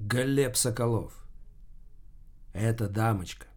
Глеб Соколов. Это дамочка.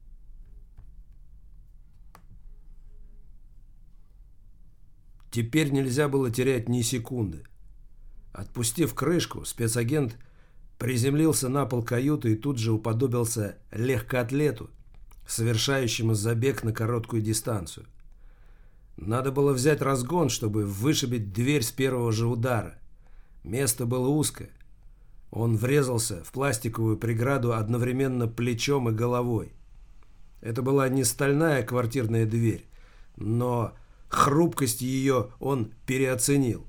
Теперь нельзя было терять ни секунды. Отпустив крышку, спецагент приземлился на пол каюты и тут же уподобился легкоатлету, совершающему забег на короткую дистанцию. Надо было взять разгон, чтобы вышибить дверь с первого же удара. Место было узкое. Он врезался в пластиковую преграду одновременно плечом и головой. Это была не стальная квартирная дверь, но хрупкость ее он переоценил.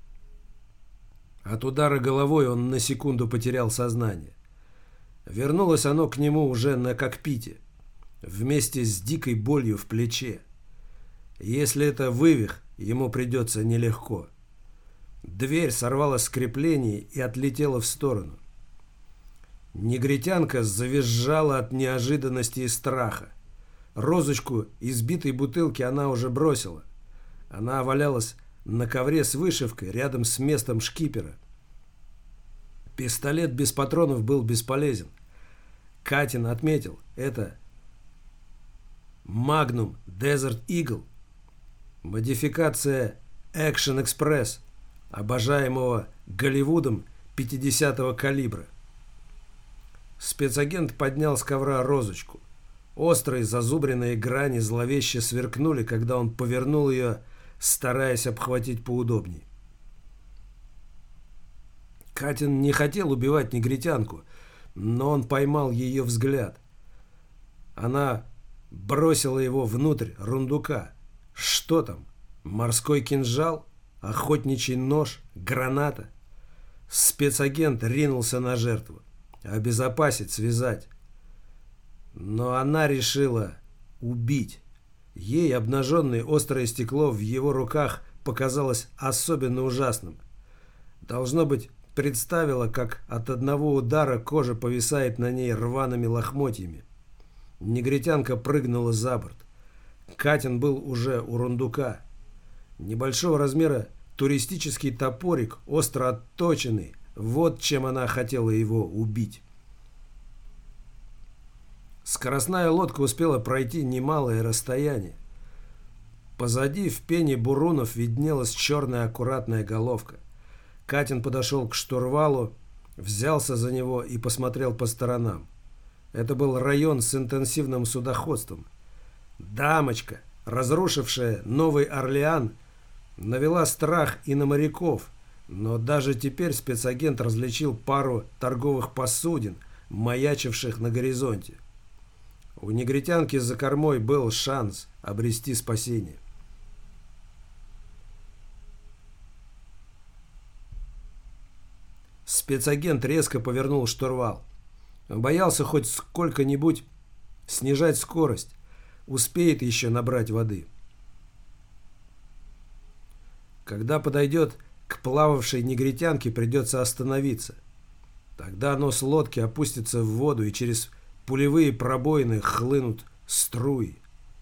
От удара головой он на секунду потерял сознание. Вернулось оно к нему уже на кокпите, вместе с дикой болью в плече. Если это вывих, ему придется нелегко. Дверь сорвала с креплений и отлетела в сторону. Негритянка завизжала от неожиданности и страха. Розочку из битой бутылки она уже бросила. Она валялась на ковре с вышивкой рядом с местом шкипера. Пистолет без патронов был бесполезен. Катин отметил, это Magnum Desert Eagle, модификация Action Express, обожаемого Голливудом 50-го калибра. Спецагент поднял с ковра розочку. Острые зазубренные грани зловеще сверкнули, когда он повернул ее, стараясь обхватить поудобнее. Катин не хотел убивать негритянку, но он поймал ее взгляд. Она бросила его внутрь рундука. Что там? Морской кинжал? Охотничий нож? Граната? Спецагент ринулся на жертву. Обезопасить, связать. Но она решила убить. Ей обнаженное острое стекло в его руках показалось особенно ужасным. Должно быть, представила, как от одного удара кожа повисает на ней рваными лохмотьями. Негритянка прыгнула за борт. Катин был уже у рундука. Небольшого размера туристический топорик, остро отточенный. Вот чем она хотела его убить. Скоростная лодка успела пройти немалое расстояние. Позади в пене бурунов виднелась черная аккуратная головка. Катин подошел к штурвалу, взялся за него и посмотрел по сторонам. Это был район с интенсивным судоходством. Дамочка, разрушившая Новый Орлеан, навела страх и на моряков, но даже теперь спецагент различил пару торговых посудин, маячивших на горизонте. У негритянки за кормой был шанс обрести спасение. Спецагент резко повернул штурвал. Он боялся хоть сколько-нибудь снижать скорость. Успеет еще набрать воды. Когда подойдет к плававшей негритянке, придется остановиться. Тогда нос лодки опустится в воду, и через пулевые пробоины хлынут струи.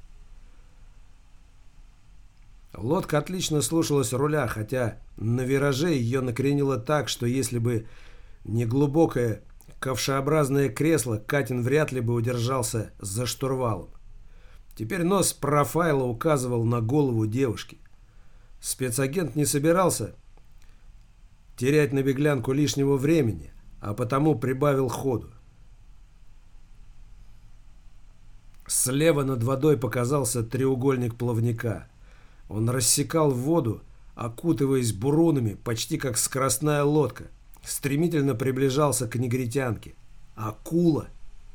Лодка отлично слушалась руля, хотя на вираже ее накренило так, что если бы не глубокое ковшеобразное кресло, Катин вряд ли бы удержался за штурвалом. Теперь нос профайла указывал на голову девушки. Спецагент не собирался терять на беглянку лишнего времени, а потому прибавил ходу. Слева над водой показался треугольник плавника. Он рассекал воду, окутываясь бурунами, почти как скоростная лодка. Стремительно приближался к негритянке. Акула!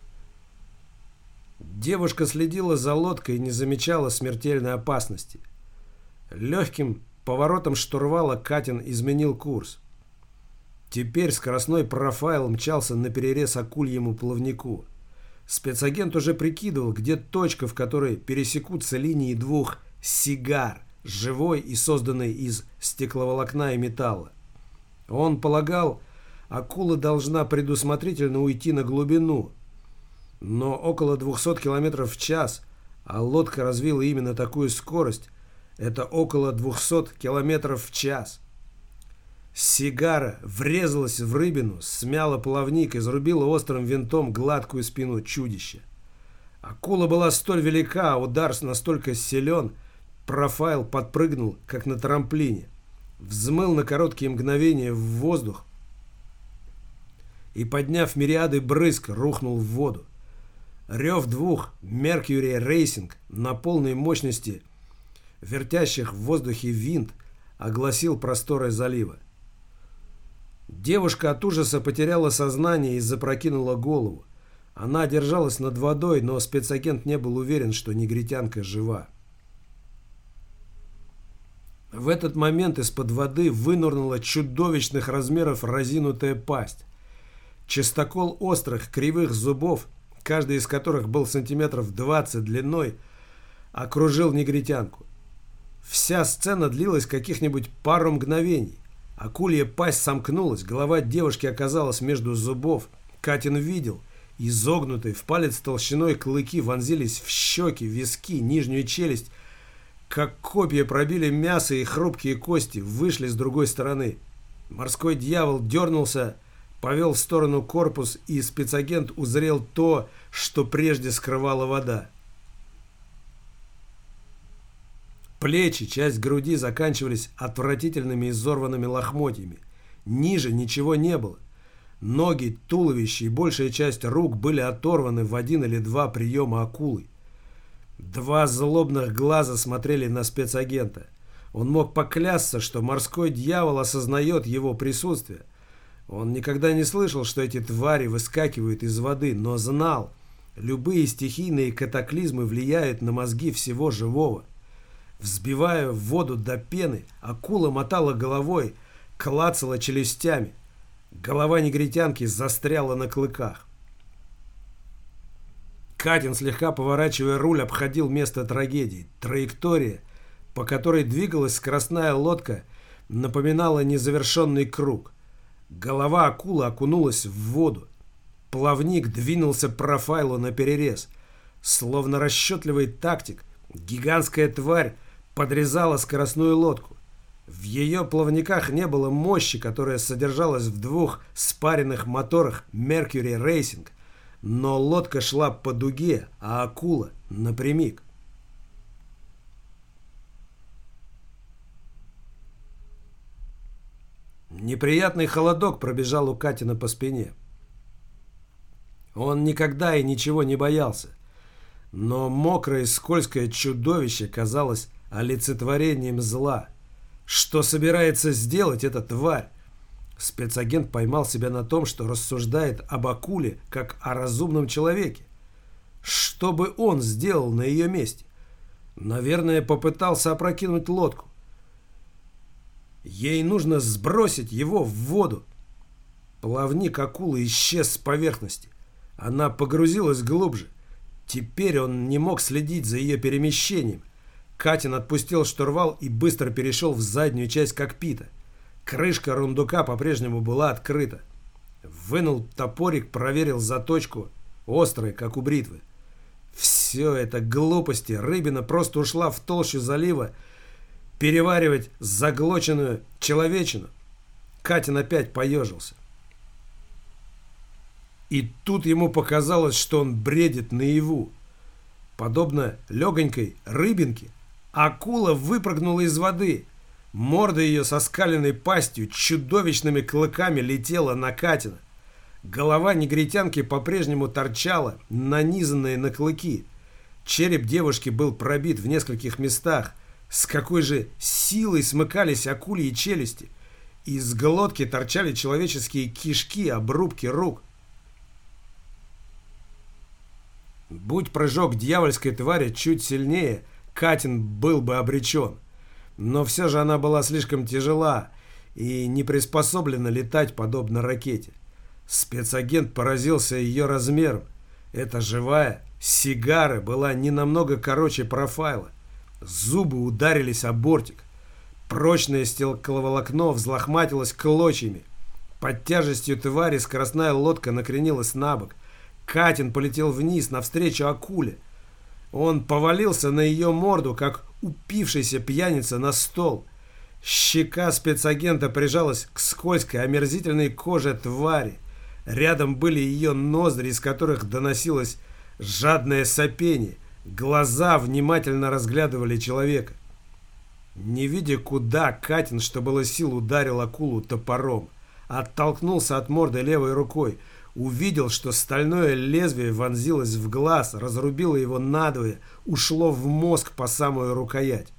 Девушка следила за лодкой и не замечала смертельной опасности. Легким поворотом штурвала Катин изменил курс. Теперь скоростной профайл мчался наперерез акульему плавнику. Спецагент уже прикидывал, где точка, в которой пересекутся линии двух сигар, живой и созданной из стекловолокна и металла. Он полагал, акула должна предусмотрительно уйти на глубину, но около 200 км в час, а лодка развила именно такую скорость, это около 200 км в час. Сигара врезалась в рыбину, смяла плавник и зарубила острым винтом гладкую спину чудища. Акула была столь велика, а удар настолько силен, профайл подпрыгнул, как на трамплине, взмыл на короткие мгновения в воздух и, подняв мириады брызг, рухнул в воду. Рев двух Mercury Racing на полной мощности вертящих в воздухе винт огласил просторы залива. Девушка от ужаса потеряла сознание и запрокинула голову. Она держалась над водой, но спецагент не был уверен, что негритянка жива. В этот момент из-под воды вынырнула чудовищных размеров разинутая пасть. Чистокол острых кривых зубов, каждый из которых был сантиметров 20 длиной, окружил негритянку. Вся сцена длилась каких-нибудь пару мгновений. Акулья пасть сомкнулась, голова девушки оказалась между зубов. Катин видел, изогнутые в палец толщиной клыки вонзились в щеки, виски, нижнюю челюсть, как копья пробили мясо и хрупкие кости, вышли с другой стороны. Морской дьявол дернулся, повел в сторону корпус, и спецагент узрел то, что прежде скрывала вода. Плечи, часть груди заканчивались отвратительными изорванными лохмотьями. Ниже ничего не было. Ноги, туловище и большая часть рук были оторваны в один или два приема акулы. Два злобных глаза смотрели на спецагента. Он мог поклясться, что морской дьявол осознает его присутствие. Он никогда не слышал, что эти твари выскакивают из воды, но знал, любые стихийные катаклизмы влияют на мозги всего живого. Взбивая в воду до пены, акула мотала головой, клацала челюстями. Голова негритянки застряла на клыках. Катин, слегка поворачивая руль, обходил место трагедии. Траектория, по которой двигалась скоростная лодка, напоминала незавершенный круг. Голова акулы окунулась в воду. Плавник двинулся профайлу наперерез. Словно расчетливый тактик, гигантская тварь подрезала скоростную лодку. В ее плавниках не было мощи, которая содержалась в двух спаренных моторах Mercury Racing, но лодка шла по дуге, а акула напрямик. Неприятный холодок пробежал у Катина по спине. Он никогда и ничего не боялся, но мокрое и скользкое чудовище казалось олицетворением зла. Что собирается сделать эта тварь? Спецагент поймал себя на том, что рассуждает об акуле, как о разумном человеке. Что бы он сделал на ее месте? Наверное, попытался опрокинуть лодку. Ей нужно сбросить его в воду. Плавник акулы исчез с поверхности. Она погрузилась глубже. Теперь он не мог следить за ее перемещением. Катин отпустил штурвал и быстро перешел в заднюю часть кокпита. Крышка рундука по-прежнему была открыта. Вынул топорик, проверил заточку, острая, как у бритвы. Все это глупости. Рыбина просто ушла в толщу залива переваривать заглоченную человечину. Катин опять поежился. И тут ему показалось, что он бредит наяву. Подобно легонькой рыбинке, акула выпрыгнула из воды. Морда ее со скаленной пастью, чудовищными клыками летела на Катина. Голова негритянки по-прежнему торчала, нанизанная на клыки. Череп девушки был пробит в нескольких местах. С какой же силой смыкались акульи челюсти. Из глотки торчали человеческие кишки, обрубки рук. Будь прыжок дьявольской твари чуть сильнее, Катин был бы обречен. Но все же она была слишком тяжела и не приспособлена летать подобно ракете. Спецагент поразился ее размером. Эта живая сигара была не намного короче профайла. Зубы ударились о бортик. Прочное стекловолокно взлохматилось клочьями. Под тяжестью твари скоростная лодка накренилась на бок. Катин полетел вниз навстречу акуле. Он повалился на ее морду, как упившийся пьяница на стол. Щека спецагента прижалась к скользкой, омерзительной коже твари. Рядом были ее ноздри, из которых доносилось жадное сопение. Глаза внимательно разглядывали человека. Не видя куда, Катин, что было сил, ударил акулу топором. Оттолкнулся от морды левой рукой. Увидел, что стальное лезвие вонзилось в глаз, разрубило его надвое, ушло в мозг по самую рукоять.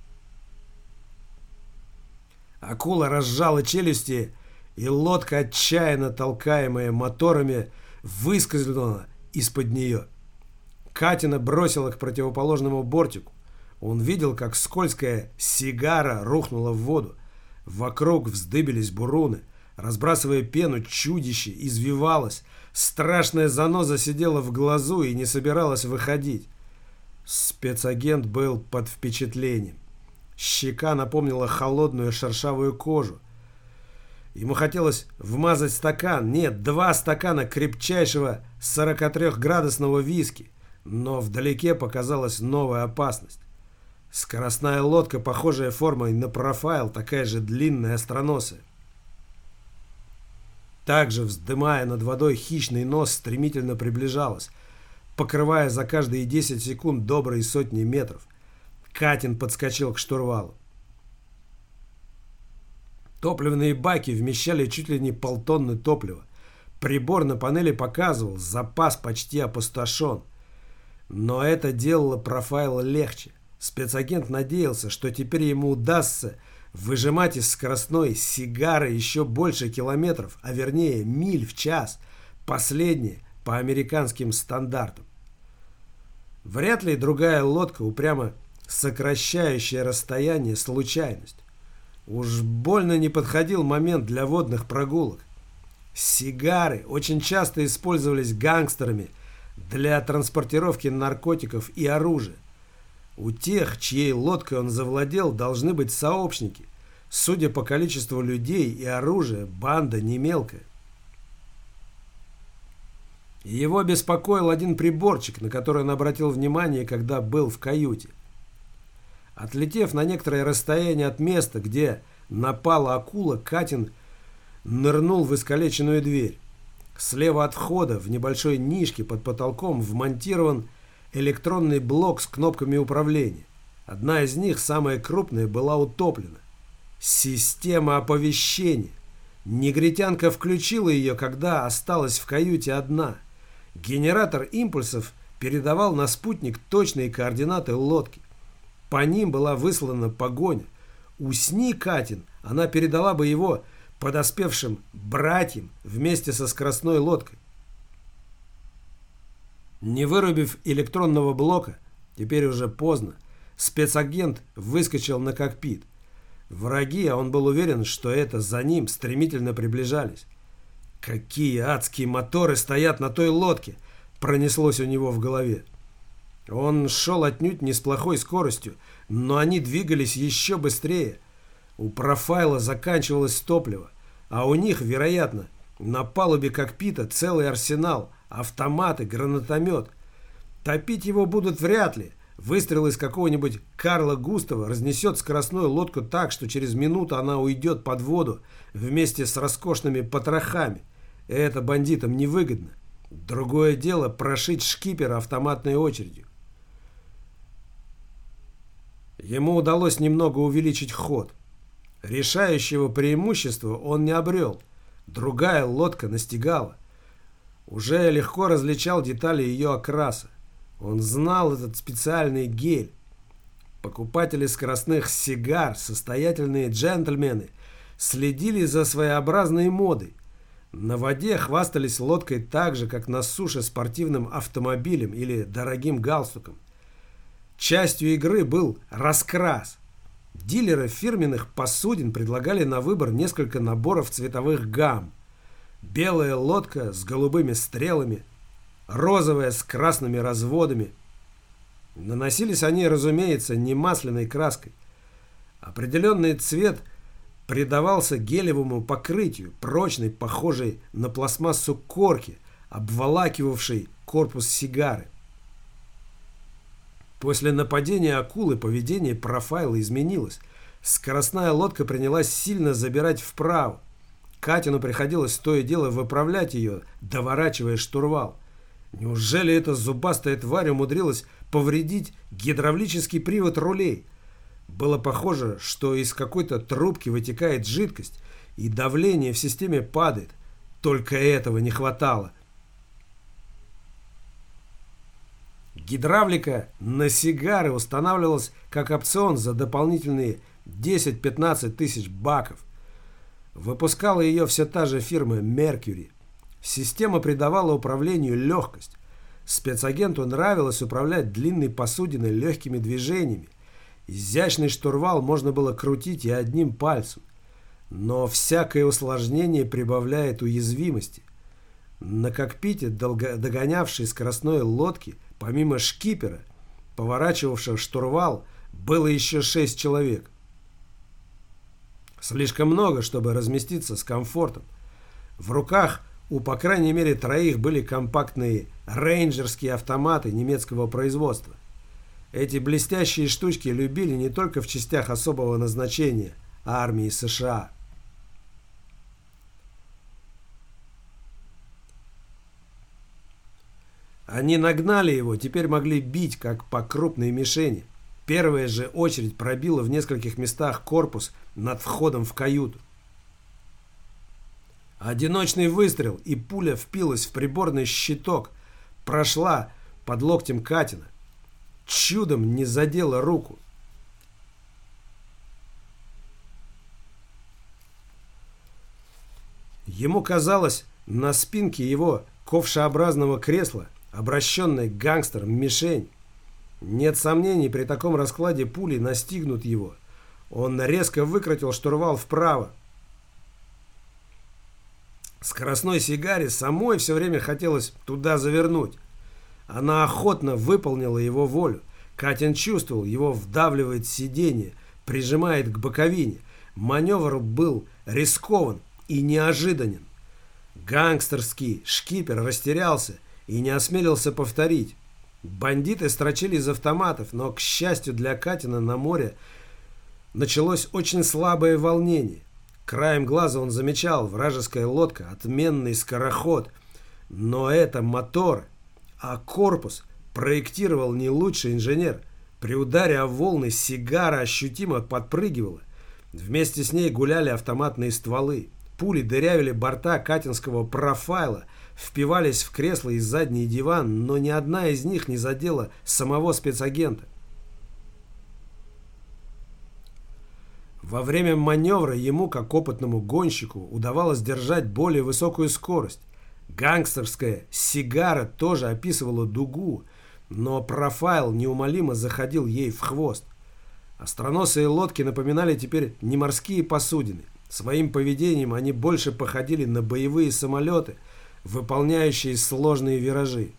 Акула разжала челюсти, и лодка, отчаянно толкаемая моторами, выскользнула из-под нее. Катина бросила к противоположному бортику. Он видел, как скользкая сигара рухнула в воду. Вокруг вздыбились буруны. Разбрасывая пену, чудище извивалось. Страшная заноза сидела в глазу и не собиралась выходить. Спецагент был под впечатлением. Щека напомнила холодную шершавую кожу. Ему хотелось вмазать стакан, нет, 2 стакана крепчайшего 43-градусного виски. Но вдалеке показалась новая опасность. Скоростная лодка, похожая формой на профайл, такая же длинная, остроносая. Также, вздымая над водой хищный нос, стремительно приближалась, покрывая за каждые 10 секунд добрые сотни метров. Катин подскочил к штурвалу. Топливные баки вмещали чуть ли не полтонны топлива. Прибор на панели показывал, запас почти опустошен. Но это делало профайл легче. Спецагент надеялся, что теперь ему удастся выжимать из скоростной сигары еще больше километров, а вернее миль в час, последнее по американским стандартам. Вряд ли другая лодка, упрямо сокращающая расстояние, случайность. Уж больно не подходил момент для водных прогулок. Сигары очень часто использовались гангстерами для транспортировки наркотиков и оружия. У тех, чьей лодкой он завладел, должны быть сообщники. Судя по количеству людей и оружия, банда не мелкая. Его беспокоил один приборчик, на который он обратил внимание, когда был в каюте. Отлетев на некоторое расстояние от места, где напала акула, Катин нырнул в искалеченную дверь. Слева от входа, в небольшой нишке под потолком, вмонтирован электронный блок с кнопками управления. Одна из них, самая крупная, была утоплена. Система оповещения. Негритянка включила ее, когда осталась в каюте одна. Генератор импульсов передавал на спутник точные координаты лодки. По ним была выслана погоня. Усни Катин, она передала бы его подоспевшим братьям вместе со скоростной лодкой. Не вырубив электронного блока, теперь уже поздно, спецагент выскочил на кокпит. Враги, а он был уверен, что это за ним, стремительно приближались. «Какие адские моторы стоят на той лодке!» пронеслось у него в голове. Он шел отнюдь не с плохой скоростью, но они двигались еще быстрее. У профайла заканчивалось топливо, а у них, вероятно, на палубе кокпита целый арсенал, автоматы, гранатомет. Топить его будут вряд ли. Выстрел из какого-нибудь Карла Густава разнесет скоростную лодку так, что через минуту она уйдет под воду вместе с роскошными потрохами. Это бандитам невыгодно. Другое дело прошить шкипера автоматной очередью. Ему удалось немного увеличить ход. Решающего преимущества он не обрел. Другая лодка настигала. Уже легко различал детали ее окраса. Он знал этот специальный гель. Покупатели скоростных сигар, состоятельные джентльмены, следили за своеобразной модой. На воде хвастались лодкой так же, как на суше спортивным автомобилем или дорогим галстуком. Частью игры был раскрас. Дилеры фирменных посудин предлагали на выбор несколько наборов цветовых гамм. Белая лодка с голубыми стрелами, розовая с красными разводами. Наносились они, разумеется, не масляной краской. Определенный цвет придавался гелевому покрытию, прочной, похожей на пластмассу корки, обволакивавшей корпус сигары. После нападения акулы поведение профайла изменилось. Скоростная лодка принялась сильно забирать вправо. Катину приходилось то и дело выправлять ее, доворачивая штурвал. Неужели эта зубастая тварь умудрилась повредить гидравлический привод рулей? Было похоже, что из какой-то трубки вытекает жидкость, и давление в системе падает. Только этого не хватало. Гидравлика на сигары устанавливалась как опцион за дополнительные 10-15 тысяч баков. Выпускала ее все та же фирма Mercury. Система придавала управлению легкость. Спецагенту нравилось управлять длинной посудиной легкими движениями. Изящный штурвал можно было крутить и одним пальцем. Но всякое усложнение прибавляет уязвимости. На кокпите догонявшей скоростной лодки, помимо шкипера, поворачивавшего штурвал, было еще 6 человек. Слишком много, чтобы разместиться с комфортом. В руках у, по крайней мере, 3 были компактные рейнджерские автоматы немецкого производства. Эти блестящие штучки любили не только в частях особого назначения армии США. Они нагнали его, теперь могли бить, как по крупной мишени. Первая же очередь пробила в нескольких местах корпус над входом в каюту. Одиночный выстрел, и пуля впилась в приборный щиток, прошла под локтем Катина. Чудом не задела руку. Ему казалось, на спинке его ковшеобразного кресла, обращенной к гангстерам, мишень. Нет сомнений, при таком раскладе пули настигнут его. Он резко выкрутил штурвал вправо. Скоростной сигаре самой все время хотелось туда завернуть. Она охотно выполнила его волю. Катин чувствовал, его вдавливает сиденье, прижимает к боковине. Маневр был рискован и неожиданен. Гангстерский шкипер растерялся и не осмелился повторить. Бандиты строчили из автоматов, но, к счастью для Катина, на море началось очень слабое волнение. Краем глаза он замечал: вражеская лодка, отменный скороход. Но это мотор, а корпус проектировал не лучший инженер. При ударе о волны сигара ощутимо подпрыгивала. Вместе с ней гуляли автоматные стволы. Пули дырявили борта катинского профайла, впивались в кресло и задний диван, но ни одна из них не задела самого спецагента. Во время маневра ему, как опытному гонщику, удавалось держать более высокую скорость. Гангстерская сигара тоже описывала дугу, но профайл неумолимо заходил ей в хвост. Остроносые лодки напоминали теперь не морские посудины. Своим поведением они больше походили на боевые самолеты, выполняющие сложные виражи.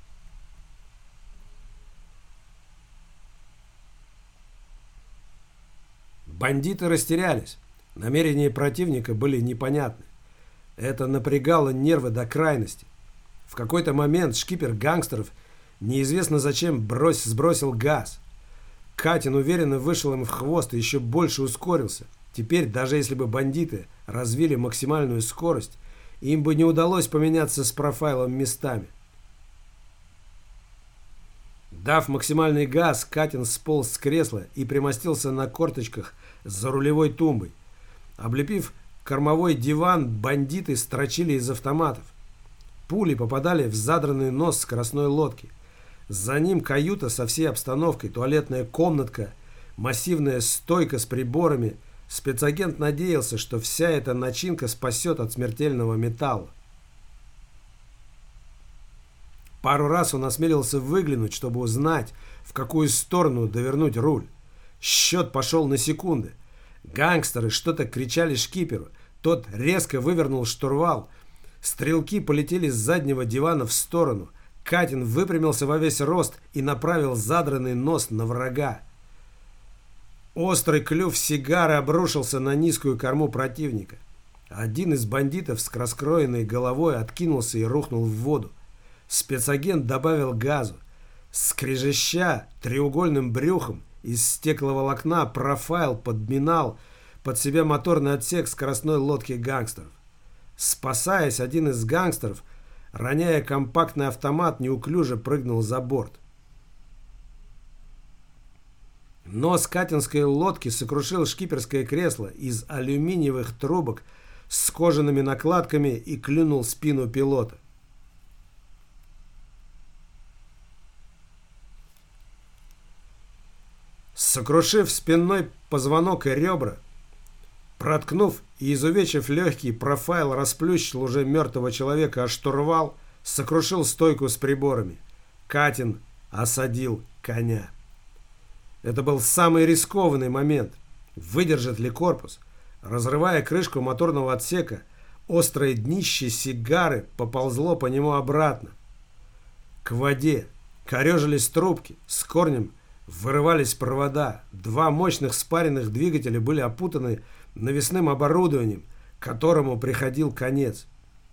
Бандиты растерялись. Намерения противника были непонятны. Это напрягало нервы до крайности. В какой-то момент шкипер гангстеров неизвестно зачем сбросил газ. Катин уверенно вышел им в хвост и еще больше ускорился. Теперь, даже если бы бандиты развили максимальную скорость, им бы не удалось поменяться с профайлом местами. Дав максимальный газ, Катин сполз с кресла и примостился на корточках за рулевой тумбой. Облепив кормовой диван, бандиты строчили из автоматов. Пули попадали в задранный нос скоростной лодки. За ним каюта со всей обстановкой, туалетная комнатка, массивная стойка с приборами. Спецагент надеялся, что вся эта начинка спасет от смертельного металла. Пару раз он осмелился выглянуть, чтобы узнать, в какую сторону довернуть руль. Счет пошел на секунды. Гангстеры что-то кричали шкиперу. Тот резко вывернул штурвал. Стрелки полетели с заднего дивана в сторону. Катин выпрямился во весь рост и направил задранный нос на врага. Острый клюв сигары обрушился на низкую корму противника. Один из бандитов с раскроенной головой откинулся и рухнул в воду. Спецагент добавил газу. Скрежеща треугольным брюхом из стекловолокна профайл подминал под себя моторный отсек скоростной лодки гангстеров. Спасаясь, один из гангстеров, роняя компактный автомат, неуклюже прыгнул за борт. Нос катинской лодки сокрушил шкиперское кресло из алюминиевых трубок с кожаными накладками и клюнул спину пилота. Сокрушив спинной позвонок и ребра, проткнув и изувечив легкий, профайл расплющил уже мертвого человека о штурвал, сокрушил стойку с приборами. Катин осадил коня. Это был самый рискованный момент. Выдержит ли корпус? Разрывая крышку моторного отсека, острое днище сигары поползло по нему обратно. К воде корежились трубки, с корнем вырывались провода. Два мощных спаренных двигателя были опутаны навесным оборудованием, к которому приходил конец.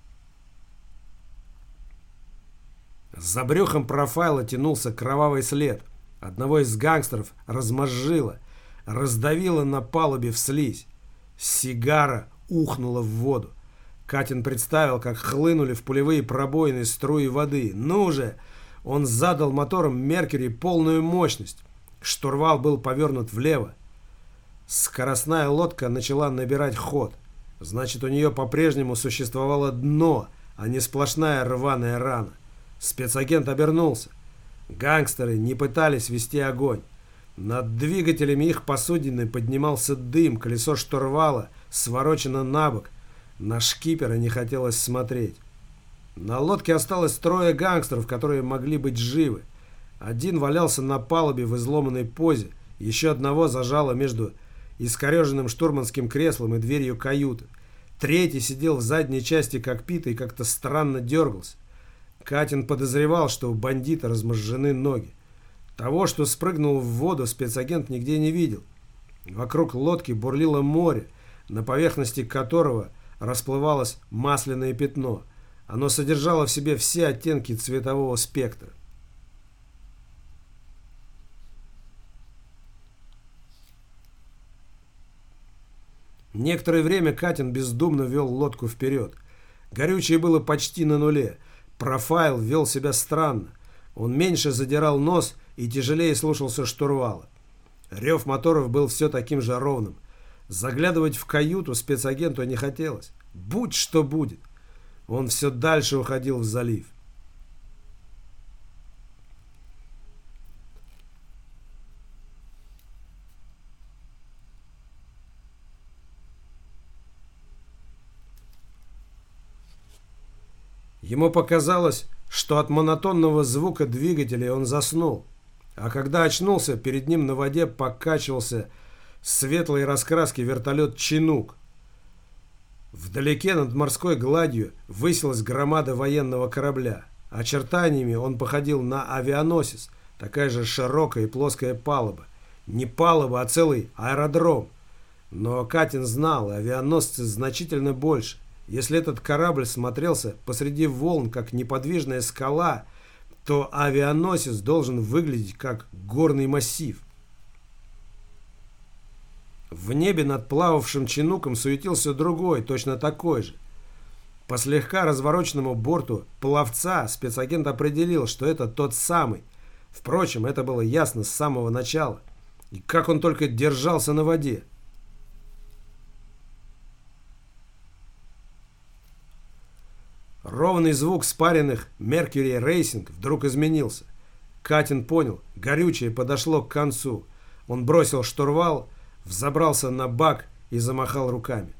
За брюхом профайла тянулся кровавый след. Одного из гангстеров размозжило, раздавило на палубе в слизь. Сигара ухнула в воду. Катин представил, как хлынули в пулевые пробоины струи воды. «Ну же!» Он задал мотором Меркьюри полную мощность. Штурвал был повернут влево. Скоростная лодка начала набирать ход. Значит, у нее по-прежнему существовало дно, а не сплошная рваная рана. Спецагент обернулся. Гангстеры не пытались вести огонь. Над двигателями их посудины поднимался дым, колесо штурвала сворочено на бок. На шкипера не хотелось смотреть. На лодке осталось трое гангстеров, которые могли быть живы. Один валялся на палубе в изломанной позе, еще одного зажало между искореженным штурманским креслом и дверью каюты. Третий сидел в задней части кокпита и как-то странно дергался. Катин подозревал, что у бандита размозжены ноги. Того, что спрыгнул в воду, спецагент нигде не видел. Вокруг лодки бурлило море, на поверхности которого расплывалось масляное пятно. Оно содержало в себе все оттенки цветового спектра. Некоторое время Катин бездумно вел лодку вперед. Горючее было почти на нуле. Профайл вел себя странно. Он меньше задирал нос и тяжелее слушался штурвала. Рев моторов был все таким же ровным. Заглядывать в каюту спецагенту не хотелось. Будь что будет. Он все дальше уходил в залив. Ему показалось, что от монотонного звука двигателей он заснул. А когда очнулся, перед ним на воде покачивался светлой раскраски вертолет «Чинук». Вдалеке над морской гладью высилась громада военного корабля. Очертаниями он походил на авианосец, такая же широкая и плоская палуба. Не палуба, а целый аэродром. Но Катин знал, авианосцы значительно больше. Если этот корабль смотрелся посреди волн, как неподвижная скала, то авианосец должен выглядеть как горный массив. В небе над плававшим чинуком суетился другой, точно такой же. По слегка развороченному борту пловца спецагент определил, что это тот самый. Впрочем, это было ясно с самого начала. И как он только держался на воде. Ровный звук спаренных Mercury Racing вдруг изменился. Катин понял, горючее подошло к концу. Он бросил штурвал, взобрался на бак и замахал руками.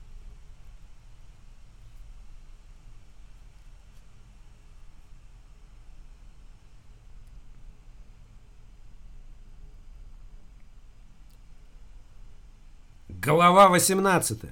Глава 18.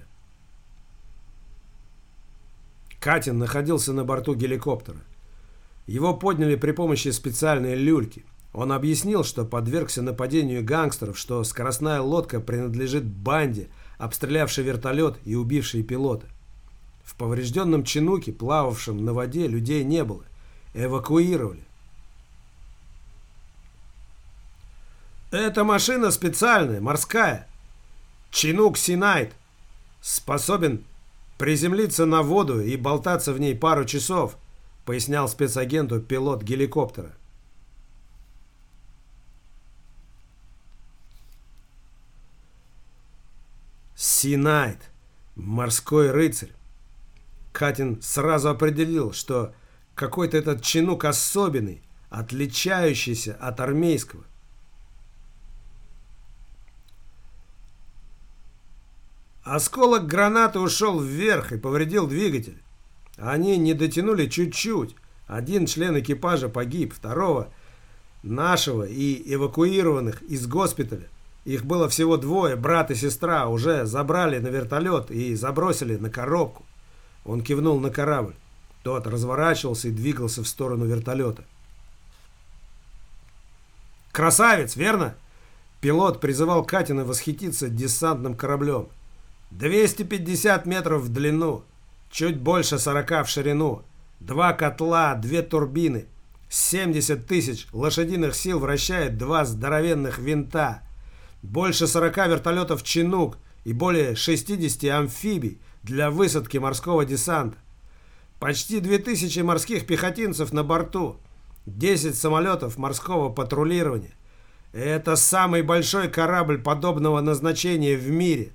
Катин находился на борту геликоптера. Его подняли при помощи специальной люльки. Он объяснил, что подвергся нападению гангстеров, что скоростная лодка принадлежит банде, обстрелявшей вертолет и убившей пилота. В поврежденном чинуке, плававшем на воде, людей не было. Эвакуировали. Эта машина специальная, морская. Чинук Синайт. Способен приземлиться на воду и болтаться в ней пару часов, пояснял спецагенту пилот геликоптера. Синайт. Морской рыцарь. Катин сразу определил, что какой-то этот чинук особенный, отличающийся от армейского. Осколок гранаты ушел вверх и повредил двигатель. Они не дотянули чуть-чуть. Один член экипажа погиб, второго, нашего и эвакуированных из госпиталя. Их было всего двое, брат и сестра, уже забрали на вертолет и забросили на коробку. Он кивнул на корабль. Тот разворачивался и двигался в сторону вертолета. «Красавец, верно?» Пилот призывал Катина восхититься десантным кораблем. 250 метров в длину, чуть больше 40 в ширину, 2 котла, 2 турбины, 70 тысяч лошадиных сил вращает 2 здоровенных винта, больше 40 вертолетов «Чинук» и более 60 амфибий для высадки морского десанта, почти 2000 морских пехотинцев на борту, 10 самолетов морского патрулирования. Это самый большой корабль подобного назначения в мире.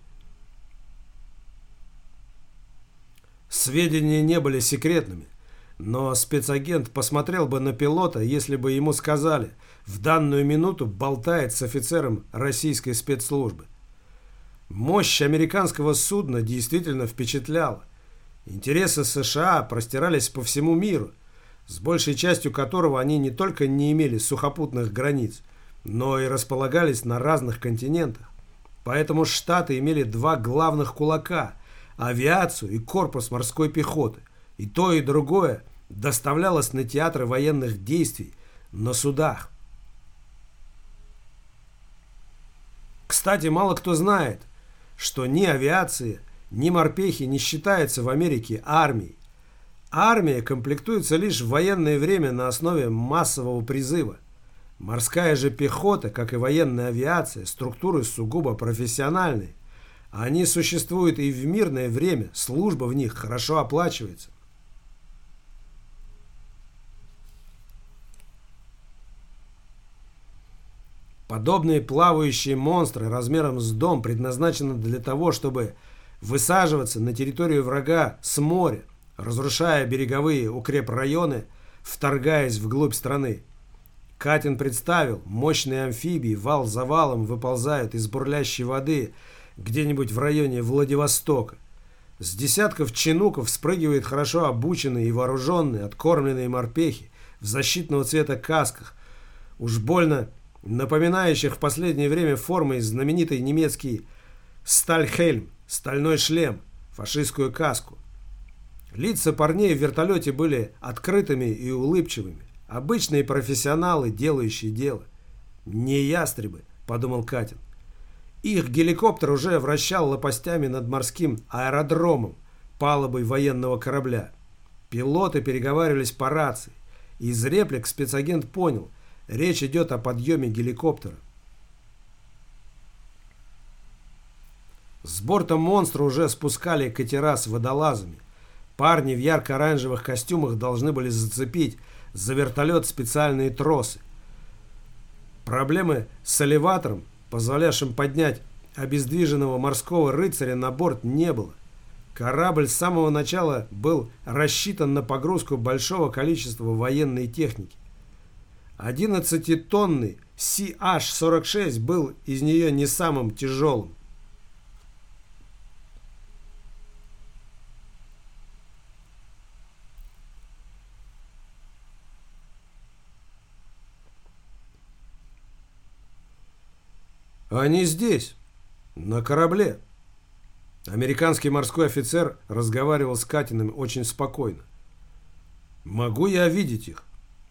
Сведения не были секретными, но спецагент посмотрел бы на пилота, если бы ему сказали: в данную минуту болтает с офицером российской спецслужбы. Мощь американского судна действительно впечатляла. Интересы США простирались по всему миру, с большей частью которого они не только не имели сухопутных границ, но и располагались на разных континентах. Поэтому Штаты имели два главных кулака – авиацию и корпус морской пехоты. И то, и другое доставлялось на театры военных действий на судах. Кстати, мало кто знает, что ни авиация, ни морпехи не считаются в Америке армией. Армия комплектуется лишь в военное время на основе массового призыва. Морская же пехота, как и военная авиация, структуры сугубо профессиональные. Они существуют и в мирное время, служба в них хорошо оплачивается. Подобные плавающие монстры размером с дом предназначены для того, чтобы высаживаться на территорию врага с моря, разрушая береговые укрепрайоны, вторгаясь вглубь страны. Катин представил, мощные амфибии вал за валом выползают из бурлящей воды где-нибудь в районе Владивостока. С десятков чинуков спрыгивают хорошо обученные и вооруженные, откормленные морпехи в защитного цвета касках, уж больно напоминающих в последнее время формой знаменитый немецкий стальхельм, стальной шлем, фашистскую каску. Лица парней в вертолете были открытыми и улыбчивыми. Обычные профессионалы, делающие дело. «Не ястребы», — подумал Катин. Их геликоптер уже вращал лопастями над морским аэродромом, палубой военного корабля. Пилоты переговаривались по рации. Из реплик спецагент понял, речь идет о подъеме геликоптера. С борта монстра уже спускали катера с водолазами. Парни в ярко-оранжевых костюмах должны были зацепить за вертолет специальные тросы. Проблемы с элеватором, позволявшим поднять обездвиженного морского рыцаря на борт, не было. Корабль с самого начала был рассчитан на погрузку большого количества военной техники. 11-тонный CH-46 был из нее не самым тяжелым. Они здесь, на корабле. Американский морской офицер разговаривал с Катиным очень спокойно. Могу я видеть их?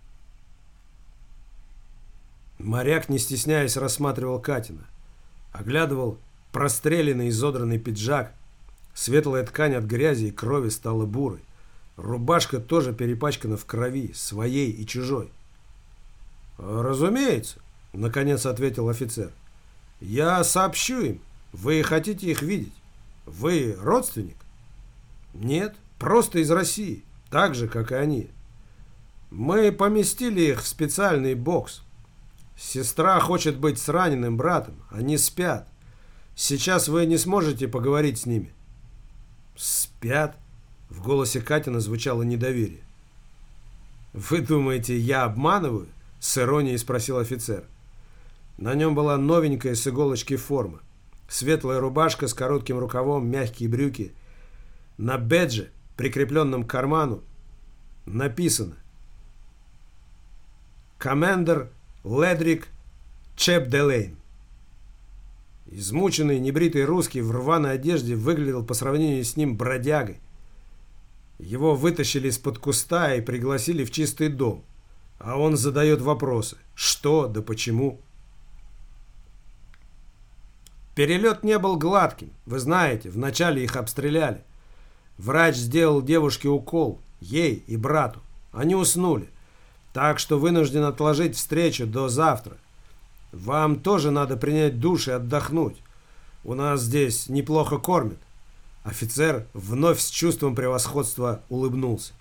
Моряк, не стесняясь, рассматривал Катина. Оглядывал простреленный изодранный пиджак. Светлая ткань от грязи и крови стала бурой. Рубашка тоже перепачкана в крови, своей и чужой. Разумеется. — наконец ответил офицер. «Я сообщу им. Вы хотите их видеть? Вы родственник?» «Нет, просто из России, так же, как и они. Мы поместили их в специальный бокс. Сестра хочет быть с раненым братом. Они спят. Сейчас вы не сможете поговорить с ними». «Спят?» — в голосе Катина звучало недоверие. «Вы думаете, я обманываю?» — с иронией спросил офицер. На нем была новенькая с иголочки форма. Светлая рубашка с коротким рукавом, мягкие брюки. На бэдже, прикрепленном к карману, написано: «Командер Ледрик Чепделейн». Измученный, небритый русский в рваной одежде выглядел по сравнению с ним бродягой. Его вытащили из-под куста и пригласили в чистый дом. А он задает вопросы. Что, да почему? Перелет не был гладким. Вы знаете, вначале их обстреляли. Врач сделал девушке укол, ей и брату. Они уснули. Так что вынужден отложить встречу до завтра. Вам тоже надо принять душ и отдохнуть. У нас здесь неплохо кормят. Офицер вновь с чувством превосходства улыбнулся.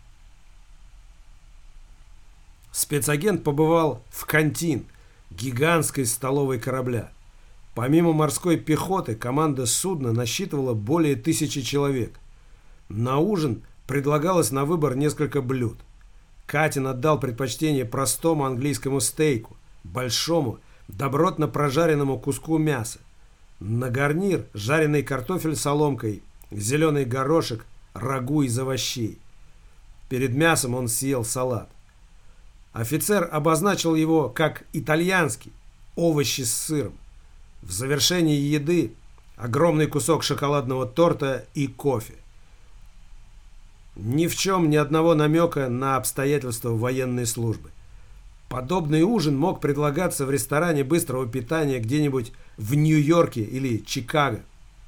Спецагент побывал в кантин, гигантской столовой корабля. Помимо морской пехоты, команда судна насчитывала более 1000 человек. На ужин предлагалось на выбор несколько блюд. Катин отдал предпочтение простому английскому стейку, большому, добротно прожаренному куску мяса. На гарнир жареный картофель с соломкой, зеленый горошек, рагу из овощей. Перед мясом он съел салат. Офицер обозначил его как итальянский, овощи с сыром. В завершении еды огромный кусок шоколадного торта и кофе. Ни в чем ни одного намека на обстоятельства военной службы. Подобный ужин мог предлагаться в ресторане быстрого питания где-нибудь в Нью-Йорке или Чикаго.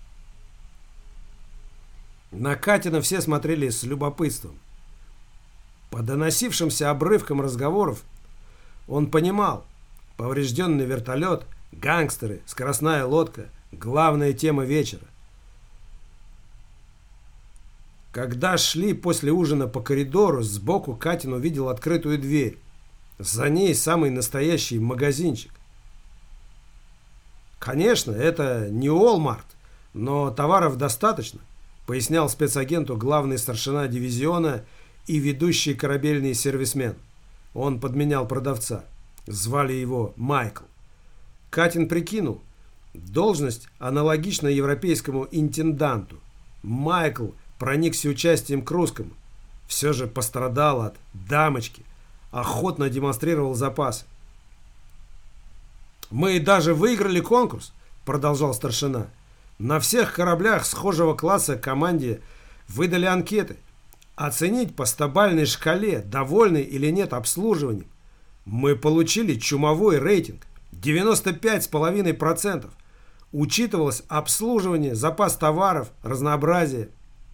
На Катина все смотрели с любопытством. По доносившимся обрывкам разговоров он понимал: поврежденный вертолет, гангстеры, скоростная лодка — главная тема вечера. Когда шли после ужина по коридору, сбоку Катин увидел открытую дверь. За ней самый настоящий магазинчик. Конечно, это не Walmart, но товаров достаточно, пояснял спецагенту главный старшина дивизиона и ведущий корабельный сервисмен. Он подменял продавца. Звали его Майкл. Катин прикинул, должность аналогична европейскому интенданту. Майкл проникся участием к русскому. Все же пострадал от дамочки. Охотно демонстрировал запасы. «Мы даже выиграли конкурс», — продолжал старшина. «На всех кораблях схожего класса команде выдали анкеты. Оценить по стобальной шкале, довольны или нет обслуживанием. Мы получили чумовой рейтинг. 95,5%. Учитывалось обслуживание, запас товаров, разнообразие».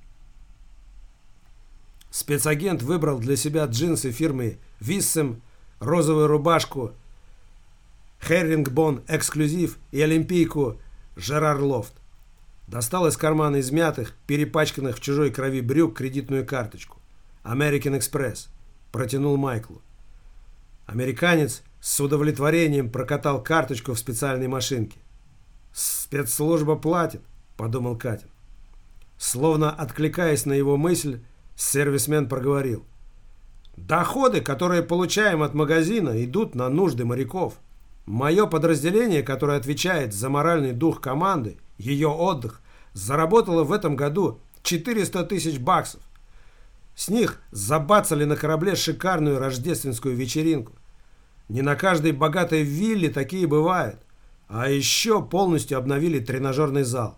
Спецагент выбрал для себя джинсы фирмы Виссем, розовую рубашку Herringbone Эксклюзив и олимпийку Жерар Лофт. Достал из кармана измятых, перепачканных в чужой крови брюк кредитную карточку. American Express. Протянул Майклу. Американец с удовлетворением прокатал карточку в специальной машинке. «Спецслужба платит», — подумал Катин. Словно откликаясь на его мысль, сервисмен проговорил: «Доходы, которые получаем от магазина, идут на нужды моряков. Мое подразделение, которое отвечает за моральный дух команды, ее отдых, заработало в этом году 400 тысяч баксов. С них забацали на корабле шикарную рождественскую вечеринку. Не на каждой богатой вилле такие бывают. А еще полностью обновили тренажерный зал».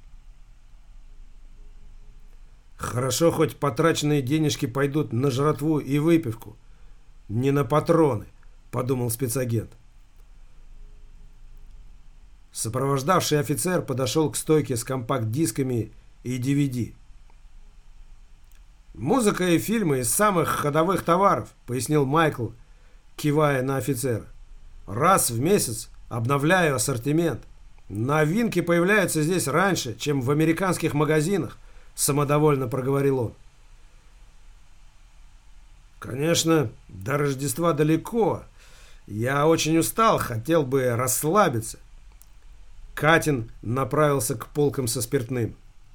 «Хорошо, хоть потраченные денежки пойдут на жратву и выпивку, не на патроны», — подумал спецагент. Сопровождавший офицер подошел к стойке с компакт-дисками и DVD. «Музыка и фильмы из самых ходовых товаров», — пояснил Майкл, кивая на офицера. Раз в месяц обновляю ассортимент. Новинки появляются здесь раньше, чем в американских магазинах, самодовольно проговорил он. Конечно, до Рождества далеко. Я очень устал, хотел бы расслабиться. Катин направился к полкам со спиртным.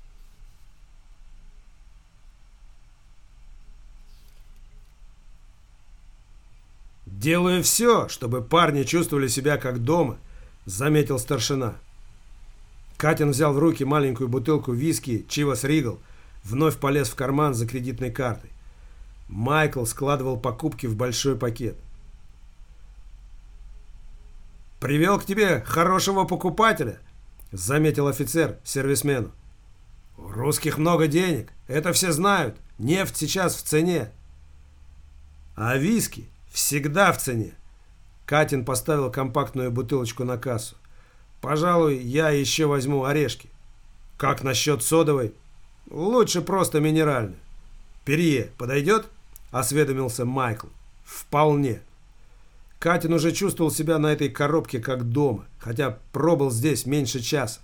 «Делаю все, чтобы парни чувствовали себя как дома», — заметил старшина. Катин взял в руки маленькую бутылку виски Chivas Regal, вновь полез в карман за кредитной картой. Майкл складывал покупки в большой пакет. «Привел к тебе хорошего покупателя», — заметил офицер сервисмену. «У русских много денег, это все знают. Нефть сейчас в цене. А виски всегда в цене». Катин поставил компактную бутылочку на кассу. «Пожалуй, я еще возьму орешки». «Как насчет содовой?» «Лучше просто минеральную». «Перье подойдет?» — осведомился Майкл. «Вполне». Катин уже чувствовал себя на этой коробке как дома, хотя пробыл здесь меньше часа.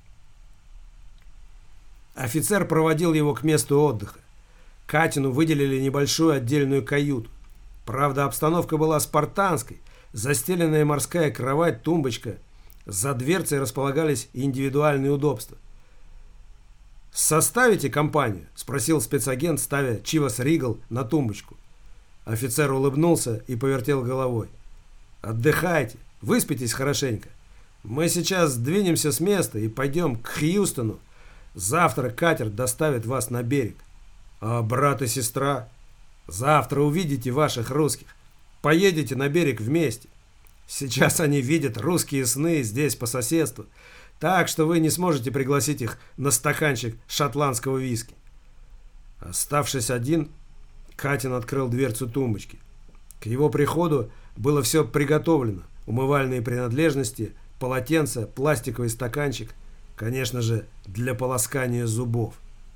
Офицер проводил его к месту отдыха. Катину выделили небольшую отдельную каюту. Правда, обстановка была спартанской. Застеленная морская кровать, тумбочка. За дверцей располагались индивидуальные удобства. «Составите компанию?» – спросил спецагент, ставя Chivas Regal на тумбочку. Офицер улыбнулся и повертел головой. «Отдыхайте, выспитесь хорошенько. Мы сейчас двинемся с места и пойдем к Хьюстону. Завтра катер доставит вас на берег. А брат и сестра? Завтра увидите ваших русских. Поедете на берег вместе. Сейчас они видят русские сны здесь по соседству, так что вы не сможете пригласить их на стаканчик шотландского виски». Оставшись один, Катин открыл дверцу тумбочки. К его приходу было все приготовлено. Умывальные принадлежности, полотенце, пластиковый стаканчик. Конечно же, для полоскания зубов.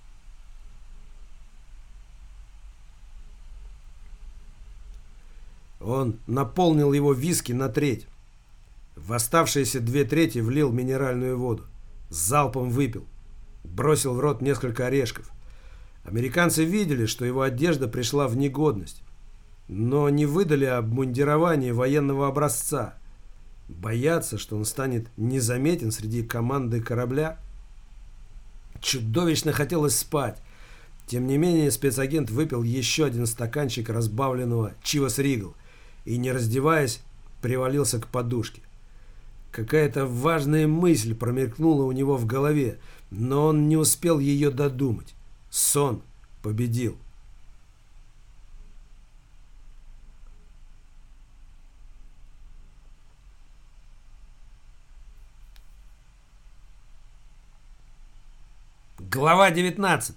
Он наполнил его виски на треть. В оставшиеся 2/3 влил минеральную воду. Залпом выпил. Бросил в рот несколько орешков. Американцы видели, что его одежда пришла в негодность, но не выдали обмундирование военного образца. Боятся, что он станет незаметен среди команды корабля. Чудовищно хотелось спать. Тем не менее, спецагент выпил еще один стаканчик разбавленного Chivas Regal и, не раздеваясь, привалился к подушке. Какая-то важная мысль промелькнула у него в голове, но он не успел ее додумать. Сон победил. Глава 19.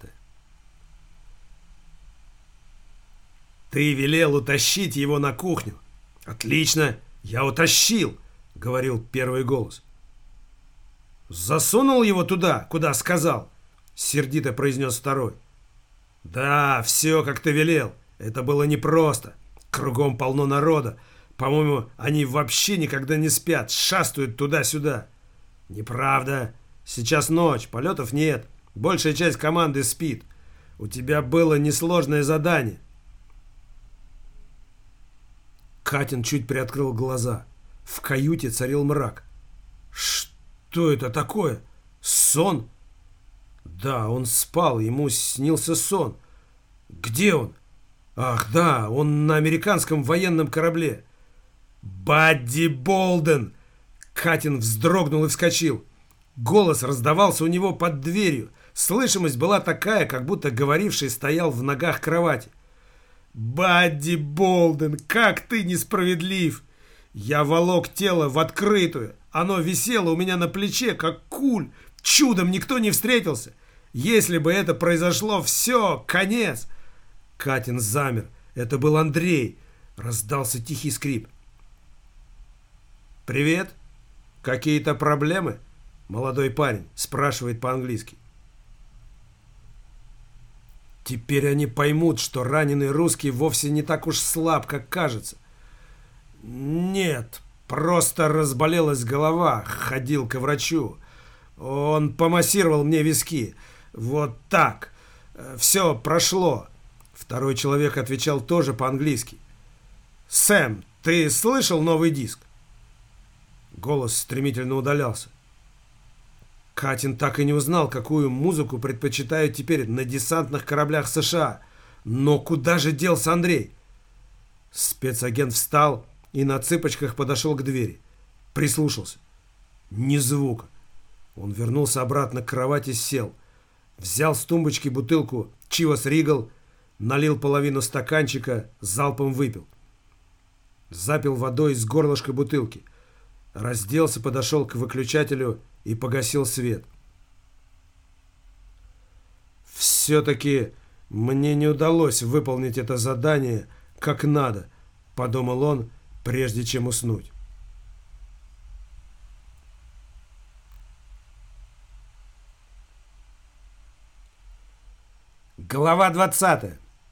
«Ты велел утащить его на кухню». «Отлично, я утащил», — говорил первый голос. «Засунул его туда, куда сказал», — сердито произнес второй. «Да, все, как ты велел. Это было непросто. Кругом полно народа. По-моему, они вообще никогда не спят, шастают туда-сюда». «Неправда. Сейчас ночь, полетов нет. Большая часть команды спит. У тебя было несложное задание». Катин чуть приоткрыл глаза. В каюте царил мрак. Что это такое? Сон? Да, он спал, ему снился сон. Где он? Ах, да, он на американском военном корабле. «Бадди Болден!» Катин вздрогнул и вскочил. Голос раздавался у него под дверью. Слышимость была такая, как будто говоривший стоял в ногах кровати. «Бадди Болден, как ты несправедлив! Я волок тело в открытую. Оно висело у меня на плече, как куль. Чудом никто не встретился. Если бы это произошло, все, конец!» Катин замер. Это был Андрей. Раздался тихий скрип. «Привет. Какие-то проблемы?» Молодой парень спрашивает по-английски. Теперь они поймут, что раненый русский вовсе не так уж слаб, как кажется. «Нет, Просто разболелась голова, ходил к врачу. Он помассировал мне виски. Вот так. Все прошло. Второй человек отвечал тоже по-английски. «Сэм, ты слышал новый диск?» Голос стремительно удалялся. Катин так и не узнал, какую музыку предпочитают теперь на десантных кораблях США. Но куда же делся Андрей? Спецагент встал и на цыпочках подошел к двери. Прислушался. Ни звука. Он вернулся обратно к кровати, сел. Взял с тумбочки бутылку Chivas Regal, налил половину стаканчика, залпом выпил. Запил водой из горлышка бутылки. Разделся, подошел к выключателю и погасил свет. «Все-таки мне не удалось выполнить это задание как надо», — подумал он, прежде чем уснуть. Глава 20.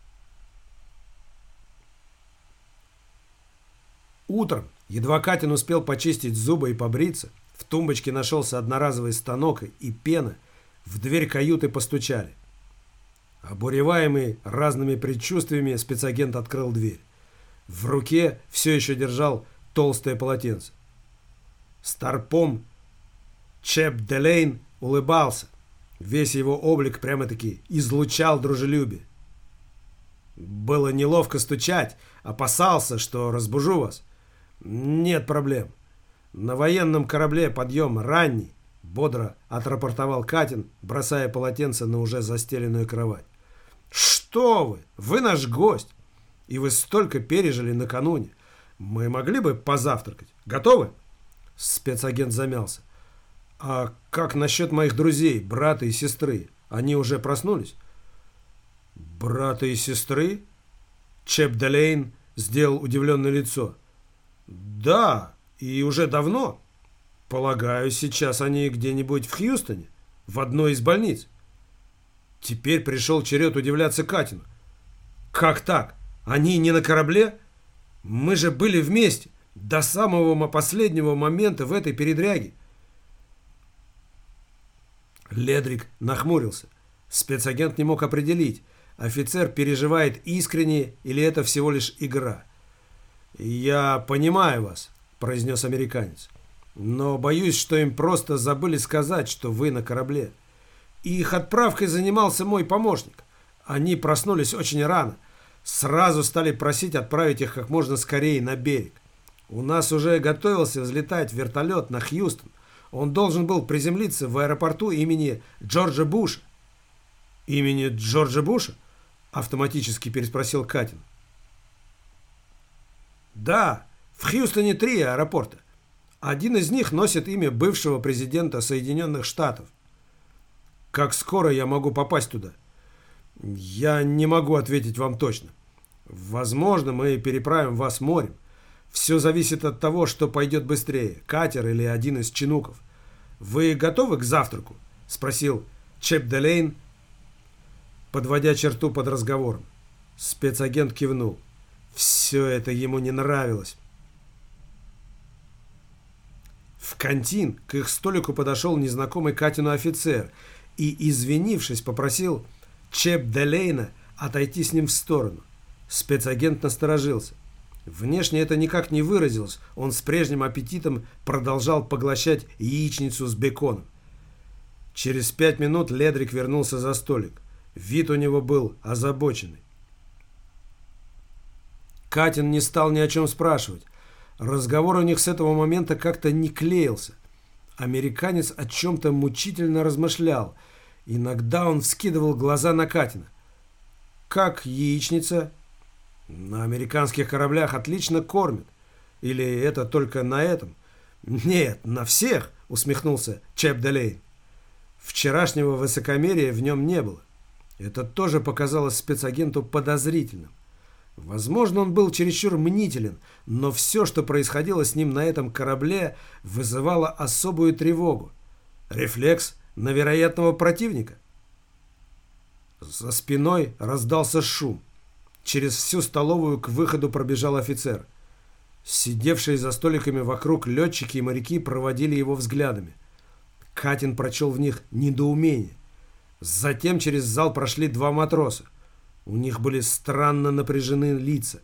Утром, едва Катин успел почистить зубы и побриться, в тумбочке нашелся одноразовый станок и пена, в дверь каюты постучали. Обуреваемый разными предчувствиями, спецагент открыл дверь. В руке все еще держал толстое полотенце. Старпом Чеп Делейн улыбался. Весь его облик прямо-таки излучал дружелюбие. Было неловко стучать, опасался, что разбужу вас. Нет проблем. На военном корабле подъем ранний, бодро отрапортовал Катин, бросая полотенце на уже застеленную кровать. Что вы? Вы наш гость. И вы столько пережили накануне. Мы могли бы позавтракать. Готовы? Спецагент замялся. А как насчет моих друзей, брата и сестры? Они уже проснулись? Брата и сестры? Чеп Делейн сделал удивленное лицо. Да, и уже давно. Полагаю, сейчас они где-нибудь в Хьюстоне, в одной из больниц. Теперь пришел черед удивляться Катину. Как так? Они не на корабле? Мы же были вместе до самого последнего момента в этой передряге. Ледрик нахмурился. Спецагент не мог определить, офицер переживает искренне или это всего лишь игра. «Я понимаю вас», — произнес американец. «Но боюсь, что им просто забыли сказать, что вы на корабле. Их отправкой занимался мой помощник. Они проснулись очень рано. Сразу стали просить отправить их как можно скорее на берег. У нас уже готовился взлетать вертолет на Хьюстон. Он должен был приземлиться в аэропорту имени Джорджа Буша». «Имени Джорджа Буша?» — автоматически переспросил Катин. «Да, в Хьюстоне 3 аэропорта. Один из них носит имя бывшего президента Соединенных Штатов. Как скоро я могу попасть туда? Я не могу ответить вам точно. Возможно, мы переправим вас морем. Все зависит от того, что пойдет быстрее, катер или один из чинуков. Вы готовы к завтраку?» — спросил Чеп Делейн, подводя черту под разговором. Спецагент кивнул. Все это ему не нравилось. В кантин к их столику подошел незнакомый Катину офицер и, извинившись, попросил Чеп Делейна отойти с ним в сторону. Спецагент насторожился. Внешне это никак не выразилось. Он с прежним аппетитом продолжал поглощать яичницу с беконом. Через 5 минут Ледрик вернулся за столик. Вид у него был озабоченный. Катин не стал ни о чем спрашивать. Разговор у них с этого момента как-то не клеился. Американец о чем-то мучительно размышлял. Иногда он вскидывал глаза на Катина. «Как яичница?» «На американских кораблях отлично кормят. Или это только на этом?» «Нет, на всех», — усмехнулся Чеп Делейн. Вчерашнего высокомерия в нем не было. Это тоже показалось спецагенту подозрительным. Возможно, он был чересчур мнителен, но все, что происходило с ним на этом корабле, вызывало особую тревогу. Рефлекс на вероятного противника. За спиной раздался шум. Через всю столовую к выходу пробежал офицер. Сидевшие за столиками вокруг летчики и моряки проводили его взглядами. Катин прочел в них недоумение. Затем через зал прошли два матроса. У них были странно напряжены лица.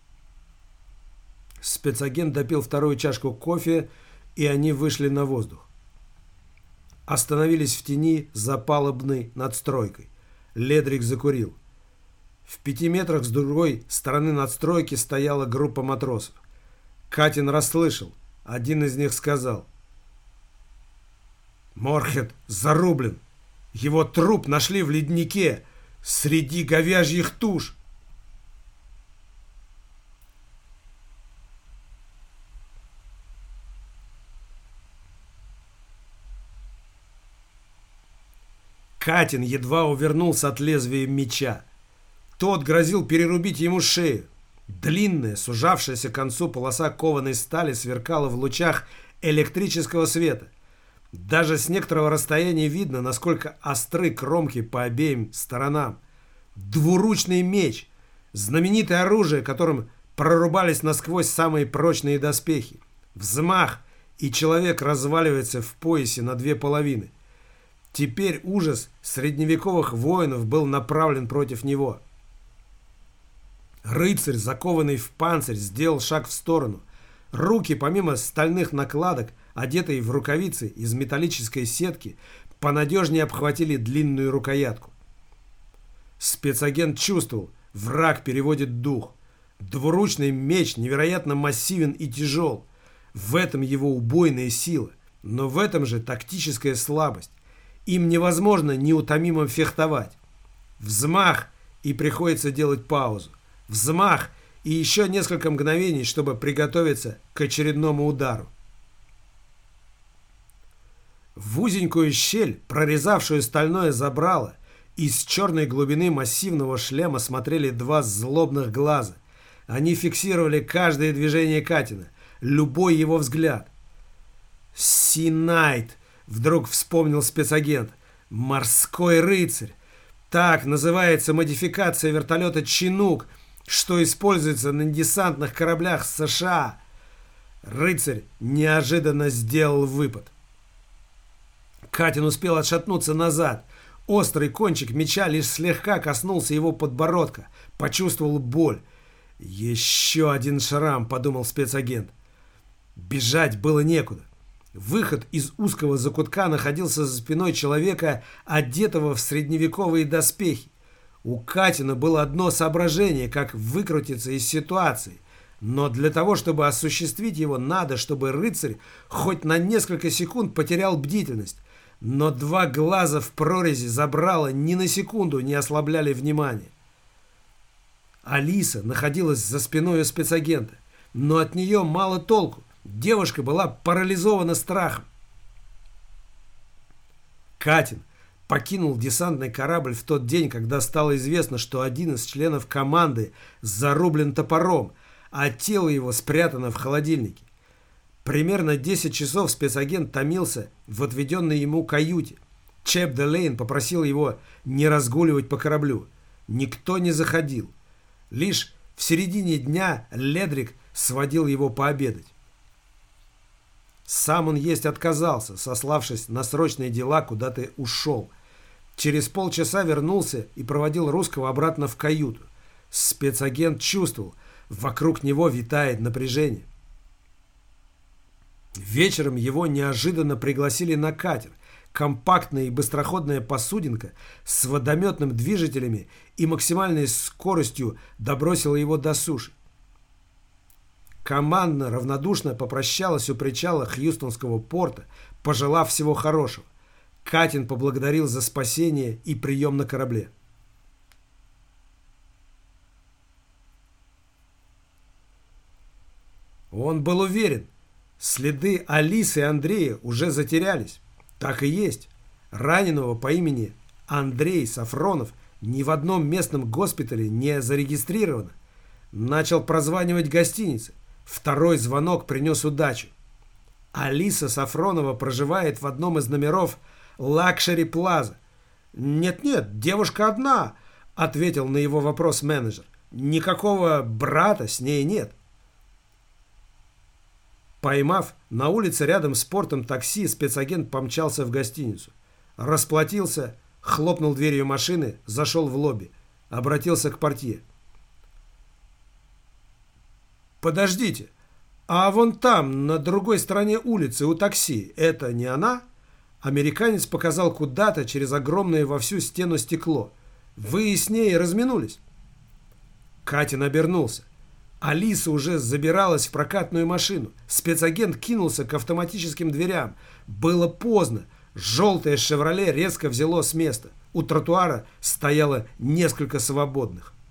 Спецагент допил вторую чашку кофе, и они вышли на воздух. Остановились в тени за палубной надстройкой. Ледрик закурил. В 5 метрах с другой стороны надстройки стояла группа матросов. Катин расслышал. Один из них сказал: «Морхет зарублен. Его труп нашли в леднике среди говяжьих туш». Катин едва увернулся от лезвия меча. Тот грозил перерубить ему шею. Длинная, сужавшаяся к концу полоса кованой стали сверкала в лучах электрического света. Даже с некоторого расстояния видно, насколько остры кромки по обеим сторонам. Двуручный меч, знаменитое оружие, которым прорубались насквозь самые прочные доспехи. Взмах, и человек разваливается в поясе на две половины. Теперь ужас средневековых воинов был направлен против него. Рыцарь, закованный в панцирь, сделал шаг в сторону. Руки, помимо стальных накладок, одетые в рукавицы из металлической сетки, понадежнее обхватили длинную рукоятку. Спецагент чувствовал, враг переводит дух. Двуручный меч невероятно массивен и тяжел. В этом его убойная сила, но в этом же тактическая слабость. Им невозможно неутомимо фехтовать. Взмах, и приходится делать паузу. Взмах, и еще несколько мгновений, чтобы приготовиться к очередному удару. В узенькую щель, прорезавшую стальное забрало, из черной глубины массивного шлема смотрели два злобных глаза. Они фиксировали каждое движение Катина, любой его взгляд. «Си-Найт», — вдруг вспомнил спецагент. «Морской рыцарь». Так называется модификация вертолета «Чинук», что используется на десантных кораблях США. Рыцарь неожиданно сделал выпад. Катин успел отшатнуться назад. Острый кончик меча лишь слегка коснулся его подбородка. Почувствовал боль. «Еще один шрам», — подумал спецагент. Бежать было некуда. Выход из узкого закутка находился за спиной человека, одетого в средневековые доспехи. У Катина было одно соображение, как выкрутиться из ситуации. Но для того, чтобы осуществить его, надо, чтобы рыцарь хоть на несколько секунд потерял бдительность. Но два глаза в прорези забрала ни на секунду не ослабляли внимание. Алиса находилась за спиной у спецагента, но от нее мало толку. Девушка была парализована страхом. Катин покинул десантный корабль в тот день, когда стало известно, что один из членов команды зарублен топором, а тело его спрятано в холодильнике. Примерно 10 часов спецагент томился в отведенной ему каюте. Чеп Делейн попросил его не разгуливать по кораблю. Никто не заходил. Лишь в середине дня Ледрик сводил его пообедать. Сам он есть отказался, сославшись на срочные дела, куда-то ушел. Через полчаса вернулся и проводил русского обратно в каюту. Спецагент чувствовал, вокруг него витает напряжение. Вечером его неожиданно пригласили на катер. Компактная и быстроходная посудинка с водометным движителями и максимальной скоростью добросила его до суши. Команда равнодушно попрощалась у причала Хьюстонского порта, пожелав всего хорошего. Катин поблагодарил за спасение и прием на корабле. Он был уверен, следы Алисы и Андрея уже затерялись. Так и есть. Раненого по имени Андрей Сафронов ни в одном местном госпитале не зарегистрировано. Начал прозванивать гостиницы. Второй звонок принес удачу. Алиса Сафронова проживает в одном из номеров Лакшери Плаза. «Нет-нет, девушка одна», — ответил на его вопрос менеджер. «Никакого брата с ней нет». «Никакого брата с ней нет», — ответил на его вопрос менеджер. «Никакого брата с ней нет». «Никакого брата с ней нет», — ответил на его вопрос менеджер. «Никакого брата с ней нет». «Никакого брата с ней нет», — ответил на его вопрос менеджер. «Никакого брата с ней нет». Поймав на улице рядом с портом такси, спецагент помчался в гостиницу. Расплатился, хлопнул дверью машины, зашел в лобби. Обратился к портье. «Подождите, а вон там, на другой стороне улицы, у такси, это не она?» Американец показал куда-то через огромное во всю стену стекло. «Вы с ней разминулись?» Катин обернулся. Алиса уже забиралась в прокатную машину. Спецагент кинулся к автоматическим дверям. Было поздно. Желтое «Шевроле» резко взяло с места. У тротуара стояло несколько свободных.